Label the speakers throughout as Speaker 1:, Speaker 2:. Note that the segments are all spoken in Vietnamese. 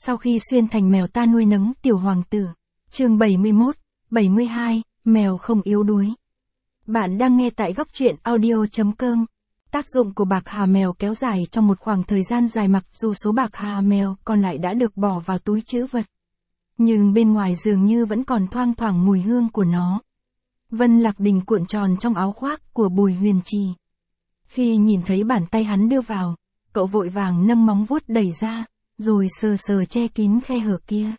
Speaker 1: Sau khi xuyên thành mèo ta nuôi nấng tiểu hoàng tử. Chương 71, 72, mèo không yếu đuối. Bạn đang nghe tại góc truyện audio.com. Tác dụng của bạc hà mèo kéo dài trong một khoảng thời gian dài mặc dù số bạc hà mèo còn lại đã được bỏ vào túi trữ vật. Nhưng bên ngoài dường như vẫn còn thoang thoảng mùi hương của nó. Vân Lạc Đình cuộn tròn trong áo khoác của Bùi Huyền Trì. Khi nhìn thấy bàn tay hắn đưa vào, cậu vội vàng nâng móng vuốt đẩy ra, rồi sờ sờ che kín khe hở kia.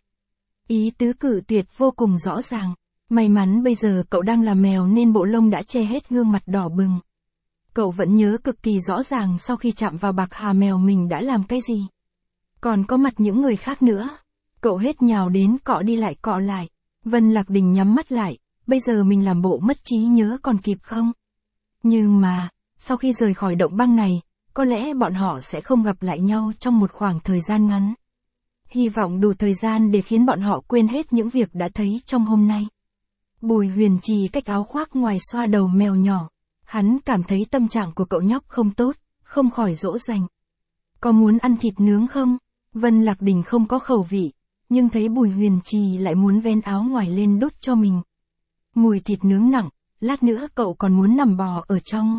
Speaker 1: Ý tứ cự tuyệt vô cùng rõ ràng. May mắn bây giờ cậu đang là mèo nên bộ lông đã che hết gương mặt đỏ bừng. Cậu vẫn nhớ cực kỳ rõ ràng sau khi chạm vào bạc hà mèo mình đã làm cái gì. Còn có mặt những người khác nữa. Cậu hết nhào đến cọ đi lại cọ lại. Vân Lạc Đình nhắm mắt lại. Bây giờ mình làm bộ mất trí nhớ còn kịp không? Nhưng mà, sau khi rời khỏi động băng này, có lẽ bọn họ sẽ không gặp lại nhau trong một khoảng thời gian ngắn. Hy vọng đủ thời gian để khiến bọn họ quên hết những việc đã thấy trong hôm nay. Bùi Huyền Trì cách áo khoác ngoài xoa đầu mèo nhỏ. Hắn cảm thấy tâm trạng của cậu nhóc không tốt, không khỏi dỗ dành. Có muốn ăn thịt nướng không? Vân Lạc Đình không có khẩu vị, nhưng thấy Bùi Huyền Trì lại muốn vén áo ngoài lên đút cho mình. Mùi thịt nướng nặng, lát nữa cậu còn muốn nằm bò ở trong.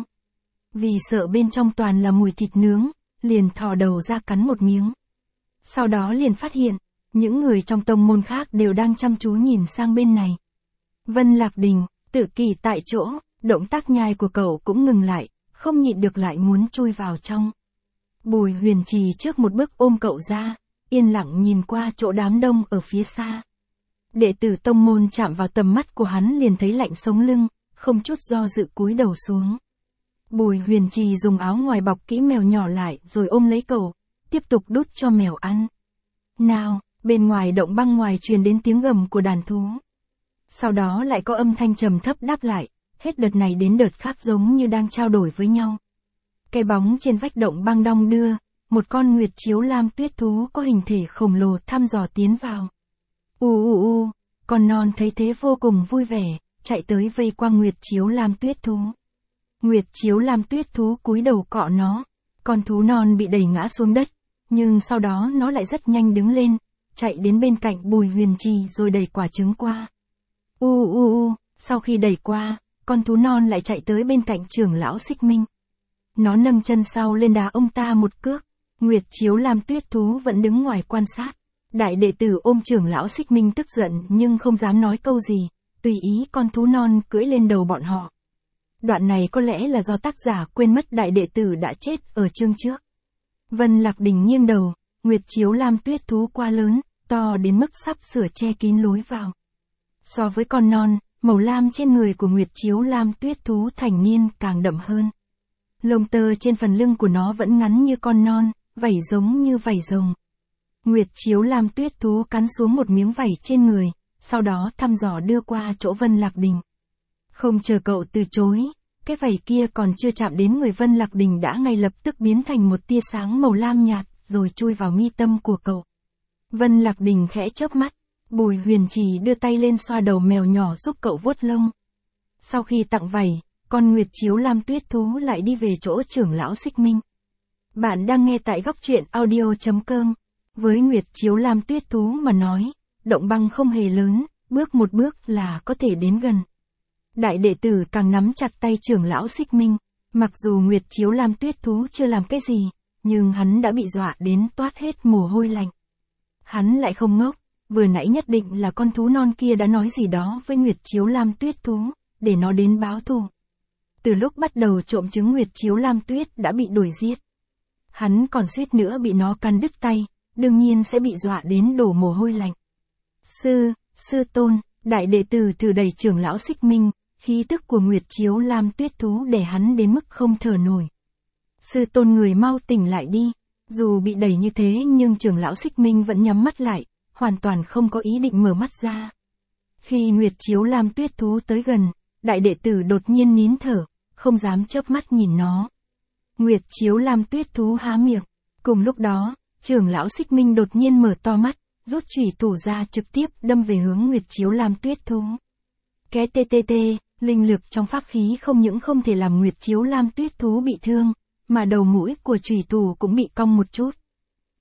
Speaker 1: Vì sợ bên trong toàn là mùi thịt nướng, liền thò đầu ra cắn một miếng. Sau đó liền phát hiện, những người trong tông môn khác đều đang chăm chú nhìn sang bên này. Vân Lạc Đình, tự kỳ tại chỗ, động tác nhai của cậu cũng ngừng lại, không nhịn được lại muốn chui vào trong. Bùi Huyền Trì trước một bước ôm cậu ra, yên lặng nhìn qua chỗ đám đông ở phía xa. Đệ tử tông môn chạm vào tầm mắt của hắn liền thấy lạnh sống lưng, không chút do dự cúi đầu xuống. Bùi Huyền Trì dùng áo ngoài bọc kỹ mèo nhỏ lại rồi ôm lấy cậu, tiếp tục đút cho mèo ăn. Nào, bên ngoài động băng ngoài truyền đến tiếng gầm của đàn thú. Sau đó lại có âm thanh trầm thấp đáp lại, hết đợt này đến đợt khác giống như đang trao đổi với nhau. Cái bóng trên vách động băng đong đưa, một con nguyệt chiếu lam tuyết thú có hình thể khổng lồ thăm dò tiến vào. Con non thấy thế vô cùng vui vẻ, chạy tới vây quanh nguyệt chiếu lam tuyết thú. Nguyệt chiếu lam tuyết thú cúi đầu cọ nó, con thú non bị đẩy ngã xuống đất, nhưng sau đó nó lại rất nhanh đứng lên, chạy đến bên cạnh Bùi Huyền Trì rồi đẩy quả trứng qua. Sau khi đẩy qua, con thú non lại chạy tới bên cạnh trưởng lão Xích Minh. Nó nâng chân sau lên đá ông ta một cước. Nguyệt chiếu lam tuyết thú vẫn đứng ngoài quan sát. Đại đệ tử ôm trưởng lão Xích Minh tức giận nhưng không dám nói câu gì, tùy ý con thú non cưỡi lên đầu bọn họ. Đoạn này có lẽ là do tác giả quên mất đại đệ tử đã chết ở chương trước. Vân Lạc Đình nghiêng đầu, nguyệt chiếu lam tuyết thú quá lớn, to đến mức sắp sửa che kín lối vào. So với con non, màu lam trên người của nguyệt chiếu lam tuyết thú thành niên càng đậm hơn. Lông tơ trên phần lưng của nó vẫn ngắn như con non, vảy giống như vảy rồng. Nguyệt chiếu lam tuyết thú cắn xuống một miếng vảy trên người, sau đó thăm dò đưa qua chỗ Vân Lạc Đình. Không chờ cậu từ chối, cái vảy kia còn chưa chạm đến người Vân Lạc Đình đã ngay lập tức biến thành một tia sáng màu lam nhạt, rồi chui vào mi tâm của cậu. Vân Lạc Đình khẽ chớp mắt, Bùi Huyền Trì đưa tay lên xoa đầu mèo nhỏ giúp cậu vuốt lông. Sau khi tặng vảy, con nguyệt chiếu lam tuyết thú lại đi về chỗ trưởng lão Xích Minh. Bạn đang nghe tại góc truyện audio.com. Với nguyệt chiếu lam tuyết thú mà nói, động băng không hề lớn, bước một bước là có thể đến gần. Đại đệ tử càng nắm chặt tay trưởng lão Xích Minh, mặc dù nguyệt chiếu lam tuyết thú chưa làm cái gì, nhưng hắn đã bị dọa đến toát hết mồ hôi lạnh. Hắn lại không ngốc, vừa nãy nhất định là con thú non kia đã nói gì đó với nguyệt chiếu lam tuyết thú, để nó đến báo thù. Từ lúc bắt đầu trộm trứng nguyệt chiếu lam tuyết đã bị đuổi giết. Hắn còn suýt nữa bị nó cắn đứt tay, đương nhiên sẽ bị dọa đến đổ mồ hôi lạnh. Sư tôn, đại đệ tử thử đẩy trưởng lão Xích Minh, khí tức của nguyệt chiếu lam tuyết thú để hắn đến mức không thở nổi. Sư tôn người mau tỉnh lại đi. Dù bị đẩy như thế nhưng trưởng lão Xích Minh vẫn nhắm mắt lại, hoàn toàn không có ý định mở mắt ra. Khi nguyệt chiếu lam tuyết thú tới gần, đại đệ tử đột nhiên nín thở, không dám chớp mắt nhìn nó. Nguyệt chiếu lam tuyết thú há miệng. Cùng lúc đó, trưởng lão Xích Minh đột nhiên mở to mắt, rút chủy thủ ra trực tiếp đâm về hướng nguyệt chiếu lam tuyết thú. Cái linh lực trong pháp khí không những không thể làm nguyệt chiếu lam tuyết thú bị thương, mà đầu mũi của chủy thủ cũng bị cong một chút.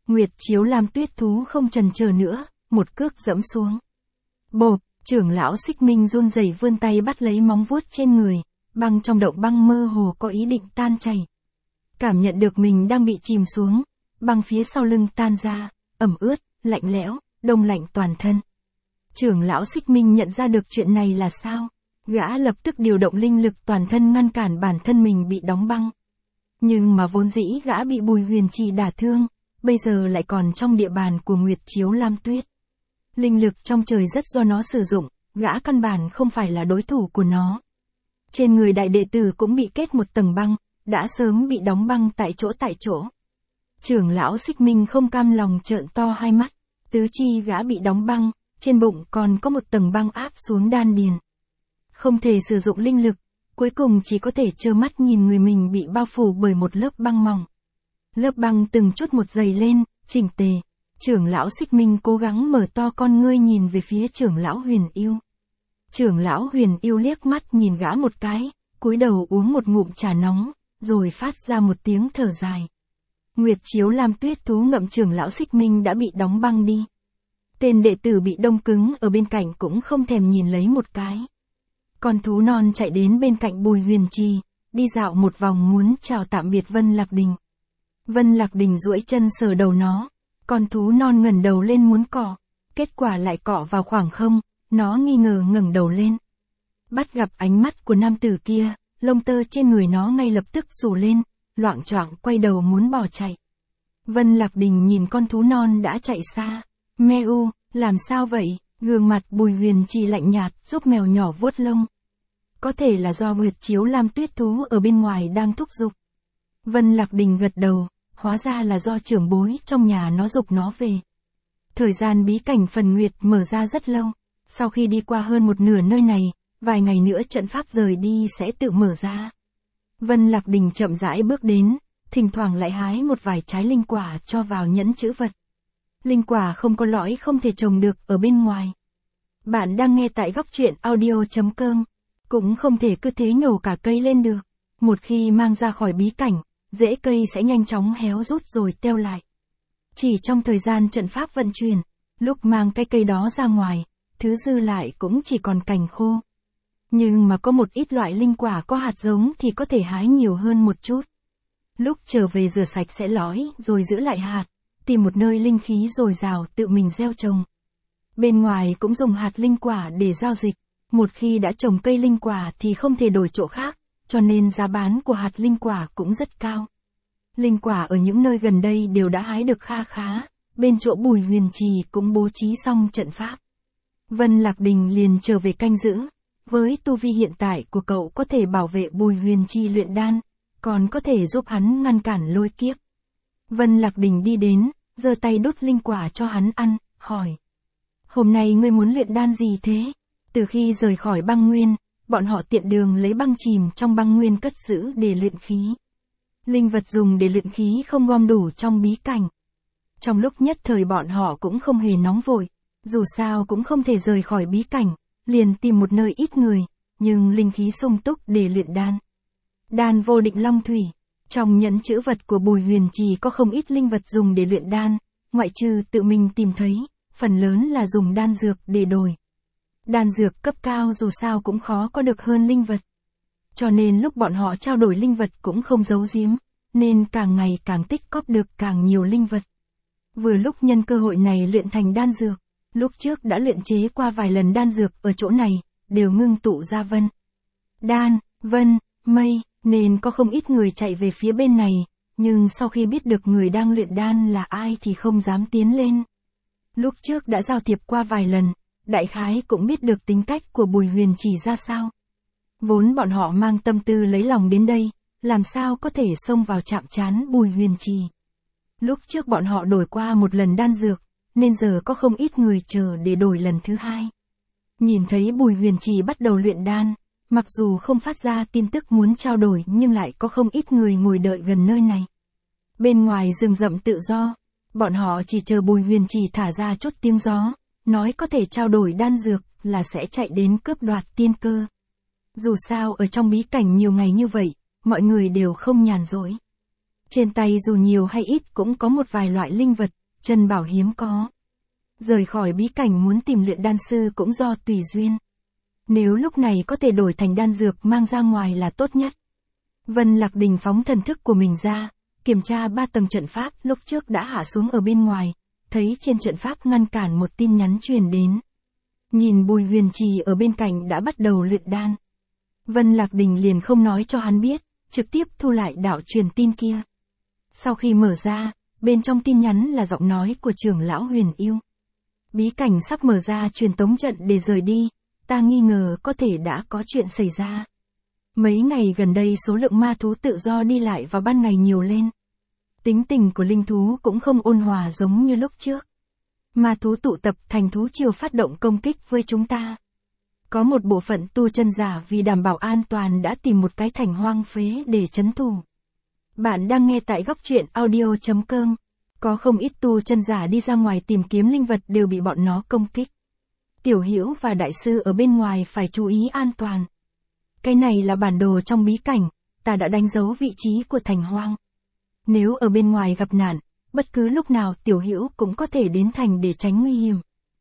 Speaker 1: Nguyệt Chiếu Lam tuyết thú không chần chờ nữa, một cước dẫm xuống. Bộp, trưởng lão Xích Minh run rẩy vươn tay bắt lấy móng vuốt trên người, băng trong động băng mơ hồ có ý định tan chảy. Cảm nhận được mình đang bị chìm xuống, băng phía sau lưng tan ra, ẩm ướt, lạnh lẽo, đông lạnh toàn thân. Trưởng lão Xích Minh nhận ra được chuyện này là sao, gã lập tức điều động linh lực toàn thân ngăn cản bản thân mình bị đóng băng. Nhưng mà vốn dĩ gã bị Bùi Huyền Trì đả thương, bây giờ lại còn trong địa bàn của Nguyệt Chiếu Lam Tuyết. Linh lực trong trời rất do nó sử dụng, gã căn bản không phải là đối thủ của nó. Trên người đại đệ tử cũng bị kết một tầng băng, đã sớm bị đóng băng tại chỗ. Trưởng lão Xích Minh không cam lòng trợn to hai mắt, tứ chi gã bị đóng băng, trên bụng còn có một tầng băng áp xuống đan điền. Không thể sử dụng linh lực, cuối cùng chỉ có thể trơ mắt nhìn người mình bị bao phủ bởi một lớp băng mỏng. Lớp băng từng chút một dày lên, chỉnh tề. Trưởng lão Xích Minh cố gắng mở to con ngươi nhìn về phía trưởng lão Huyền Yêu. Trưởng lão Huyền Yêu liếc mắt nhìn gã một cái, cúi đầu uống một ngụm trà nóng, rồi phát ra một tiếng thở dài. Nguyệt Chiếu Lam tuyết thú ngậm trưởng lão Xích Minh đã bị đóng băng đi. Tên đệ tử bị đông cứng ở bên cạnh cũng không thèm nhìn lấy một cái. Con thú non chạy đến bên cạnh Bùi Huyền Trì, đi dạo một vòng muốn chào tạm biệt Vân Lạc Đình. Vân Lạc Đình duỗi chân sờ đầu nó, con thú non ngẩng đầu lên muốn cọ, kết quả lại cọ vào khoảng không, nó nghi ngờ ngẩng đầu lên. Bắt gặp ánh mắt của nam tử kia, lông tơ trên người nó ngay lập tức rủ lên, loạng choạng quay đầu muốn bỏ chạy. Vân Lạc Đình nhìn con thú non đã chạy xa. Meo, làm sao vậy? Gương mặt Bùi Huyền Trì lạnh nhạt giúp mèo nhỏ vuốt lông. Có thể là do Nguyệt Chiếu Lam tuyết thú ở bên ngoài đang thúc giục. Vân Lạc Đình gật đầu, hóa ra là do trưởng bối trong nhà nó giục nó về. Thời gian bí cảnh phần nguyệt mở ra rất lâu, sau khi đi qua hơn một nửa nơi này, vài ngày nữa trận pháp rời đi sẽ tự mở ra. Vân Lạc Đình chậm rãi bước đến, thỉnh thoảng lại hái một vài trái linh quả cho vào nhẫn trữ vật. Linh quả không có lõi không thể trồng được ở bên ngoài. Bạn đang nghe tại góc truyện audio.com, cũng không thể cứ thế nhổ cả cây lên được. Một khi mang ra khỏi bí cảnh, rễ cây sẽ nhanh chóng héo rút rồi teo lại. Chỉ trong thời gian trận pháp vận chuyển, lúc mang cái cây đó ra ngoài, thứ dư lại cũng chỉ còn cành khô. Nhưng mà có một ít loại linh quả có hạt giống thì có thể hái nhiều hơn một chút. Lúc trở về rửa sạch sẽ lõi rồi giữ lại hạt, tìm một nơi linh khí dồi dào tự mình gieo trồng. Bên ngoài cũng dùng hạt linh quả để giao dịch, một khi đã trồng cây linh quả thì không thể đổi chỗ khác, cho nên giá bán của hạt linh quả cũng rất cao. Linh quả ở những nơi gần đây đều đã hái được kha khá, bên chỗ Bùi Huyền Trì cũng bố trí xong trận pháp. Vân Lạc Đình liền trở về canh giữ, với tu vi hiện tại của cậu có thể bảo vệ Bùi Huyền Trì luyện đan, còn có thể giúp hắn ngăn cản lôi kiếp. Vân Lạc Đình đi đến, giơ tay đút linh quả cho hắn ăn, hỏi. Hôm nay ngươi muốn luyện đan gì thế? Từ khi rời khỏi băng nguyên, bọn họ tiện đường lấy băng chìm trong băng nguyên cất giữ để luyện khí. Linh vật dùng để luyện khí không gom đủ trong bí cảnh. Trong lúc nhất thời bọn họ cũng không hề nóng vội, dù sao cũng không thể rời khỏi bí cảnh, liền tìm một nơi ít người, nhưng linh khí sung túc để luyện đan. Đan vô định long thủy. Trong nhẫn trữ vật của Bùi Huyền Trì có không ít linh vật dùng để luyện đan, ngoại trừ tự mình tìm thấy, phần lớn là dùng đan dược để đổi. Đan dược cấp cao dù sao cũng khó có được hơn linh vật. Cho nên lúc bọn họ trao đổi linh vật cũng không giấu giếm, nên càng ngày càng tích cóp được càng nhiều linh vật. Vừa lúc nhân cơ hội này luyện thành đan dược, lúc trước đã luyện chế qua vài lần đan dược ở chỗ này, đều ngưng tụ ra đan, vân, mây, nên có không ít người chạy về phía bên này, nhưng sau khi biết được người đang luyện đan là ai thì không dám tiến lên. Lúc trước đã giao thiệp qua vài lần, đại khái cũng biết được tính cách của Bùi Huyền Trì ra sao. Vốn bọn họ mang tâm tư lấy lòng đến đây, làm sao có thể xông vào chạm trán Bùi Huyền Trì. Lúc trước bọn họ đổi qua một lần đan dược, nên giờ có không ít người chờ để đổi lần thứ hai. Nhìn thấy Bùi Huyền Trì bắt đầu luyện đan, mặc dù không phát ra tin tức muốn trao đổi nhưng lại có không ít người ngồi đợi gần nơi này. Bên ngoài rừng rậm tự do, bọn họ chỉ chờ Bùi Huyền Trì thả ra chút tiếng gió, nói có thể trao đổi đan dược là sẽ chạy đến cướp đoạt tiên cơ. Dù sao ở trong bí cảnh nhiều ngày như vậy, mọi người đều không nhàn rỗi. Trên tay dù nhiều hay ít cũng có một vài loại linh vật, chân bảo hiếm có. Rời khỏi bí cảnh muốn tìm luyện đan sư cũng do tùy duyên. Nếu lúc này có thể đổi thành đan dược mang ra ngoài là tốt nhất. Vân Lạc Đình phóng thần thức của mình ra, kiểm tra 3 tầng trận pháp lúc trước đã hạ xuống ở bên ngoài, thấy trên trận pháp ngăn cản một tin nhắn truyền đến. Nhìn Bùi Huyền Trì ở bên cạnh đã bắt đầu luyện đan. Vân Lạc Đình liền không nói cho hắn biết, trực tiếp thu lại đạo truyền tin kia. Sau khi mở ra, bên trong tin nhắn là giọng nói của trưởng lão Huyền Yêu. Bí cảnh sắp mở ra truyền tống trận để rời đi, ta nghi ngờ có thể đã có chuyện xảy ra. Mấy ngày gần đây số lượng ma thú tự do đi lại vào ban ngày nhiều lên. Tính tình của linh thú cũng không ôn hòa giống như lúc trước. Ma thú tụ tập thành thú triều phát động công kích với chúng ta. Có một bộ phận tu chân giả vì đảm bảo an toàn đã tìm một cái thành hoang phế để trấn thủ. Bạn đang nghe tại góc truyện audio.com. Có không ít tu chân giả đi ra ngoài tìm kiếm linh vật đều bị bọn nó công kích. Tiểu Hữu và đại sư ở bên ngoài phải chú ý an toàn. Cái này là bản đồ trong bí cảnh, ta đã đánh dấu vị trí của thành hoang. Nếu ở bên ngoài gặp nạn, bất cứ lúc nào Tiểu Hữu cũng có thể đến thành để tránh nguy hiểm.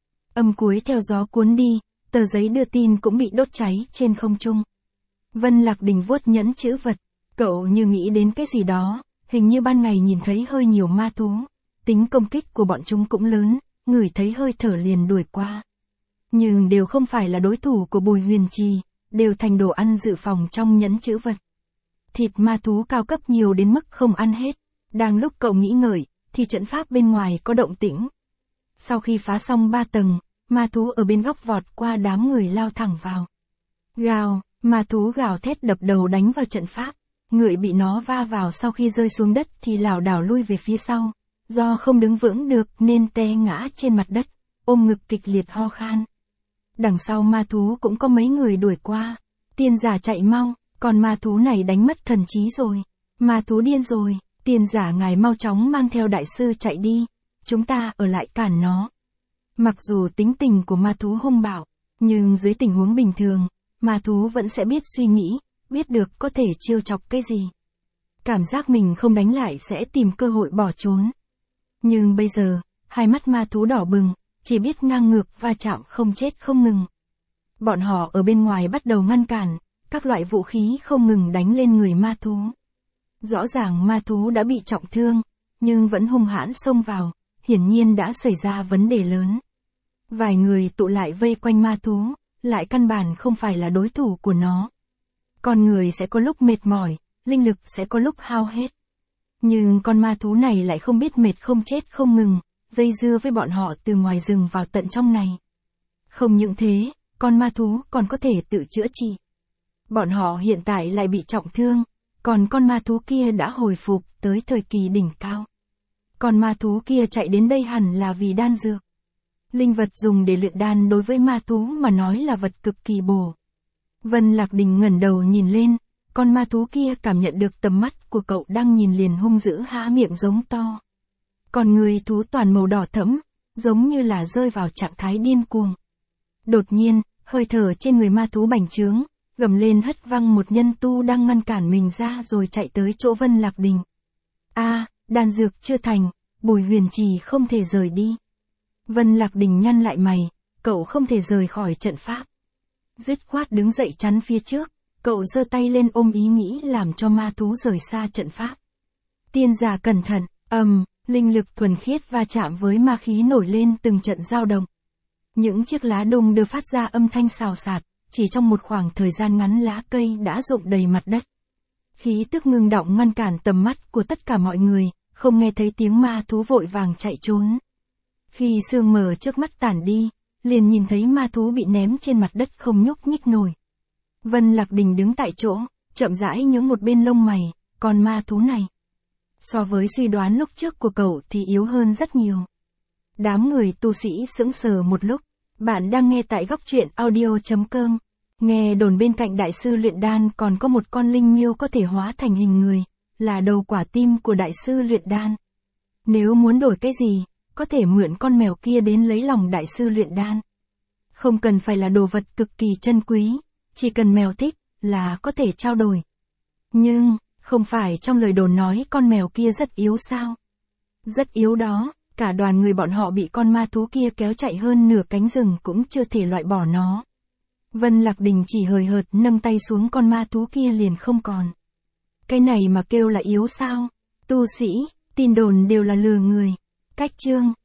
Speaker 1: Âm cuối theo gió cuốn đi, tờ giấy đưa tin cũng bị đốt cháy trên không trung. Vân Lạc Đình vuốt nhẫn chữ vật, cậu như nghĩ đến cái gì đó, hình như ban ngày nhìn thấy hơi nhiều ma thú, tính công kích của bọn chúng cũng lớn, ngửi thấy hơi thở liền đuổi qua. Nhưng đều không phải là đối thủ của Bùi Huyền Trì, đều thành đồ ăn dự phòng trong nhẫn chữ vật. Thịt ma thú cao cấp nhiều đến mức không ăn hết, đang lúc cậu nghĩ ngợi, thì trận pháp bên ngoài có động tĩnh. Sau khi phá xong 3 tầng, ma thú ở bên góc vọt qua đám người lao thẳng vào. Gào, ma thú gào thét đập đầu đánh vào trận pháp, người bị nó va vào sau khi rơi xuống đất thì lảo đảo lui về phía sau, do không đứng vững được nên té ngã trên mặt đất, ôm ngực kịch liệt ho khan. Đằng sau ma thú cũng có mấy người đuổi qua, tiên giả chạy mau, còn ma thú này đánh mất thần trí rồi, ma thú điên rồi, tiên giả ngài mau chóng mang theo đại sư chạy đi, chúng ta ở lại cản nó. Mặc dù tính tình của ma thú hung bạo, nhưng dưới tình huống bình thường, ma thú vẫn sẽ biết suy nghĩ, biết được có thể trêu chọc cái gì. Cảm giác mình không đánh lại sẽ tìm cơ hội bỏ trốn. Nhưng bây giờ, hai mắt ma thú đỏ bừng, chỉ biết ngang ngược va chạm không chết không ngừng. Bọn họ ở bên ngoài bắt đầu ngăn cản, các loại vũ khí không ngừng đánh lên người ma thú. Rõ ràng ma thú đã bị trọng thương, nhưng vẫn hung hãn xông vào, hiển nhiên đã xảy ra vấn đề lớn. Vài người tụ lại vây quanh ma thú, lại căn bản không phải là đối thủ của nó. Con người sẽ có lúc mệt mỏi, linh lực sẽ có lúc hao hết. Nhưng con ma thú này lại không biết mệt không chết không ngừng, dây dưa với bọn họ từ ngoài rừng vào tận trong này. Không những thế, con ma thú còn có thể tự chữa trị. Bọn họ hiện tại lại bị trọng thương, còn con ma thú kia đã hồi phục tới thời kỳ đỉnh cao. Con ma thú kia chạy đến đây hẳn là vì đan dược. Linh vật dùng để luyện đan đối với ma thú mà nói là vật cực kỳ bổ. Vân Lạc Đình ngẩng đầu nhìn lên, con ma thú kia cảm nhận được tầm mắt của cậu đang nhìn liền hung dữ há miệng giống to. Còn người thú toàn màu đỏ thẫm, giống như là rơi vào trạng thái điên cuồng. Đột nhiên, hơi thở trên người ma thú bành trướng, gầm lên hất văng một nhân tu đang ngăn cản mình ra rồi chạy tới chỗ Vân Lạc Đình. Đan dược chưa thành, Bùi Huyền Trì không thể rời đi. Vân Lạc Đình nhăn lại mày, cậu không thể rời khỏi trận pháp. Dứt khoát đứng dậy chắn phía trước, cậu giơ tay lên ôm ý nghĩ làm cho ma thú rời xa trận pháp. Tiên giả cẩn thận, linh lực thuần khiết va chạm với ma khí nổi lên từng trận dao động. Những chiếc lá đung đưa phát ra âm thanh xào xạc, chỉ trong một khoảng thời gian ngắn lá cây đã rụng đầy mặt đất. Khí tức ngưng đọng ngăn cản tầm mắt của tất cả mọi người, không nghe thấy tiếng ma thú vội vàng chạy trốn. Khi sương mờ trước mắt tản đi, liền nhìn thấy ma thú bị ném trên mặt đất không nhúc nhích nổi. Vân Lạc Đình đứng tại chỗ, chậm rãi nhướng một bên lông mày, còn ma thú này, so với suy đoán lúc trước của cậu thì yếu hơn rất nhiều. Đám người tu sĩ sững sờ một lúc, bạn đang nghe tại góc truyện audio.com. Nghe đồn bên cạnh đại sư luyện đan còn có một con linh miêu có thể hóa thành hình người, là đầu quả tim của đại sư luyện đan. Nếu muốn đổi cái gì, có thể mượn con mèo kia đến lấy lòng đại sư luyện đan. Không cần phải là đồ vật cực kỳ chân quý, chỉ cần mèo thích là có thể trao đổi. Nhưng, Không phải trong lời đồn nói con mèo kia rất yếu sao? Rất yếu đó, cả đoàn người bọn họ bị con ma thú kia kéo chạy hơn nửa cánh rừng cũng chưa thể loại bỏ nó. Vân Lạc Đình chỉ hời hợt nâng tay xuống, con ma thú kia liền không còn. Cái này mà kêu là yếu sao? Tu sĩ, tin đồn đều là lừa người. Cách chương